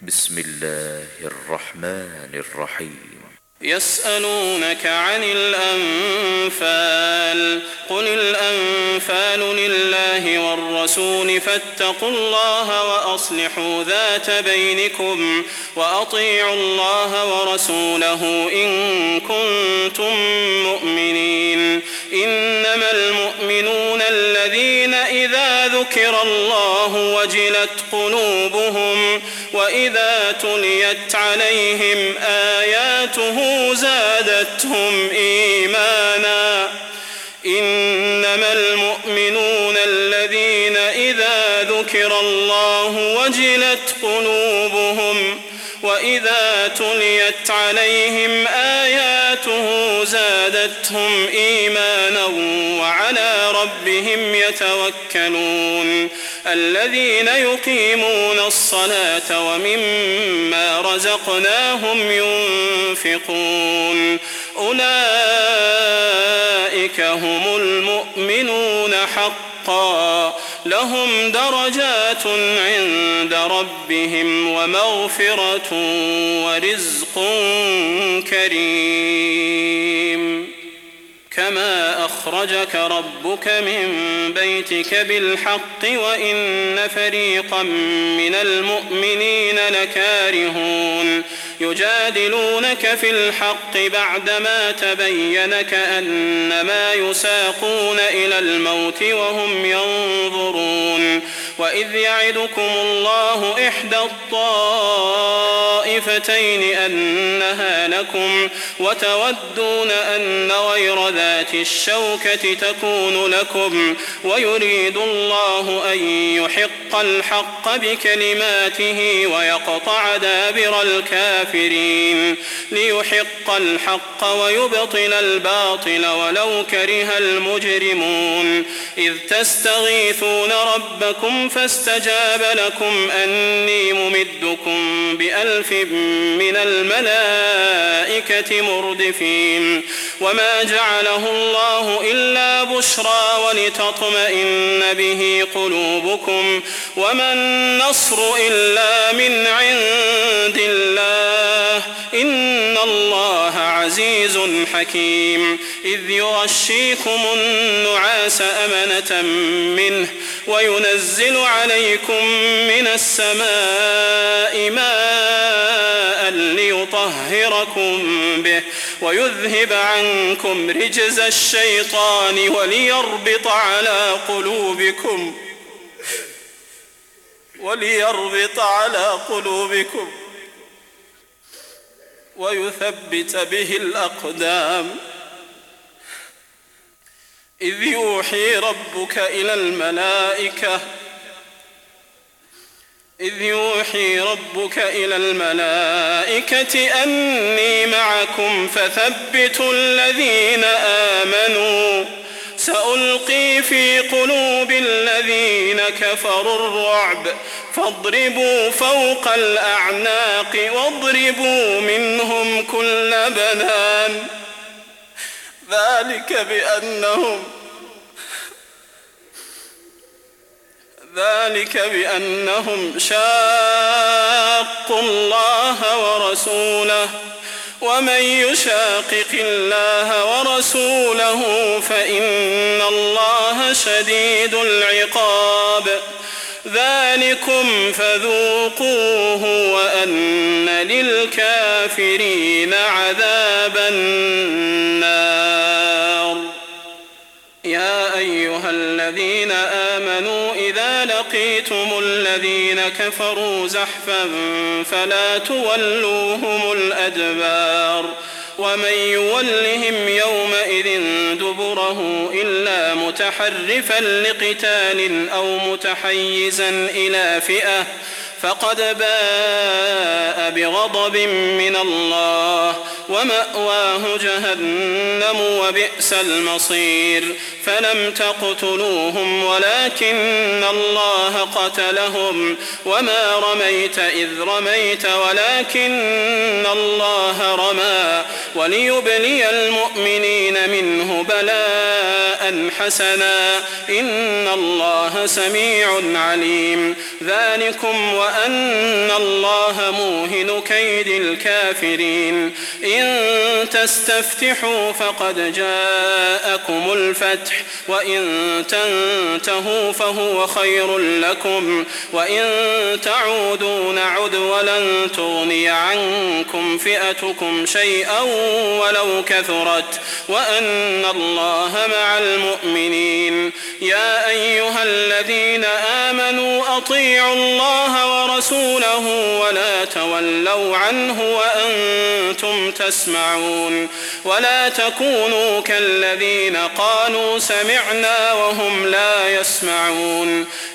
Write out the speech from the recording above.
بسم الله الرحمن الرحيم. يسألونك عن الأنفال قل الأنفال لله والرسول فاتقوا الله وأصلحوا ذات بينكم وأطيعوا الله ورسوله إن كنتم مؤمنين. إنما المؤمنون الذين إذا ذكر الله وجلت قلوبهم وإذا تليت عليهم آياته زادتهم إيمانا. إنما المؤمنون الذين إذا ذكر الله وجلت قلوبهم وإذا تليت عليهم آياته زادتهم إيمانا وعلى ربهم يتوكلون. الذين يقيمون الصلاة ومما رزقناهم ينفقون أولئك هم المؤمنون حقا لهم درجات عند ربهم ومغفرة ورزق كريم. كما أخرجك ربك من بيتك بالحق وإن فريقا من المؤمنين لكارهون يجادلونك في الحق بعدما تبين كأنما يساقون إلى الموت وهم ينظرون. وإذ يعدكم الله إحدى الطائفتين أنها لكم وتودون أن غير ذات الشوكة تكون لكم ويريد الله أن يحق الحق بكلماته ويقطع دابر الكافرين ليحق الحق ويبطل الباطل ولو كره المجرمون. إذ تستغيثون ربكم فاستجاب لكم أني ممدكم ب1000 من الملائكة مردفين. وما جعله الله إلا بشرى ولتطمئن به قلوبكم وما النصر إلا من عند الله إن الله عزيز حكيم. إذ يغشيكم النعاس أمنة منه وينزل عليكم من السماء ماء ليطهركم به ويذهب عنكم رجز الشيطان وليربط على قلوبكم ويثبت به الأقدام. إذ يوحي ربك إلى الملائكة أني معكم فثبتوا الذين آمنوا سألقي في قلوب الذين كفروا الرعب فاضربوا فوق الأعناق واضربوا منهم كل بنان. ذلك بأنهم شاقوا الله ورسوله ومن يشاقق الله ورسوله فإن الله شديد العقاب. ذلكم فذوقوه وأن للكافرين عذاب النار. يا أيها الذين آمنوا إذا لقيتم الذين كفروا زحفا فلا تولوهم الأدبار. ومن يولهم يومئذ دبره إلا متحرفا لقتال أو متحيزا إلى فئة فقد باء بغضب من الله ومأواه جهنم وبئس المصير فلم تقتلوهم ولكن الله قتلهم وما رميت إذ رميت ولكن الله رمى وليبلي المؤمنين منه بلاء حسنا إن الله سميع عليم ذلكم وأن الله موهن كيد الكافرين إن تستفتحوا فقد جاءكم الفتح وإن تنتهوا فهو خير لكم وإن تعودوا نعد ولن تغني عنكم فئتكم شيئا ولو كثرت وأن الله مع المؤمنين يا أيها الذين آمنوا أطيعوا الله ورسوله ولا تولوا عنه وأنتم تسمعون ولا تكونوا كالذين قالوا سمعنا وهم لا يسمعون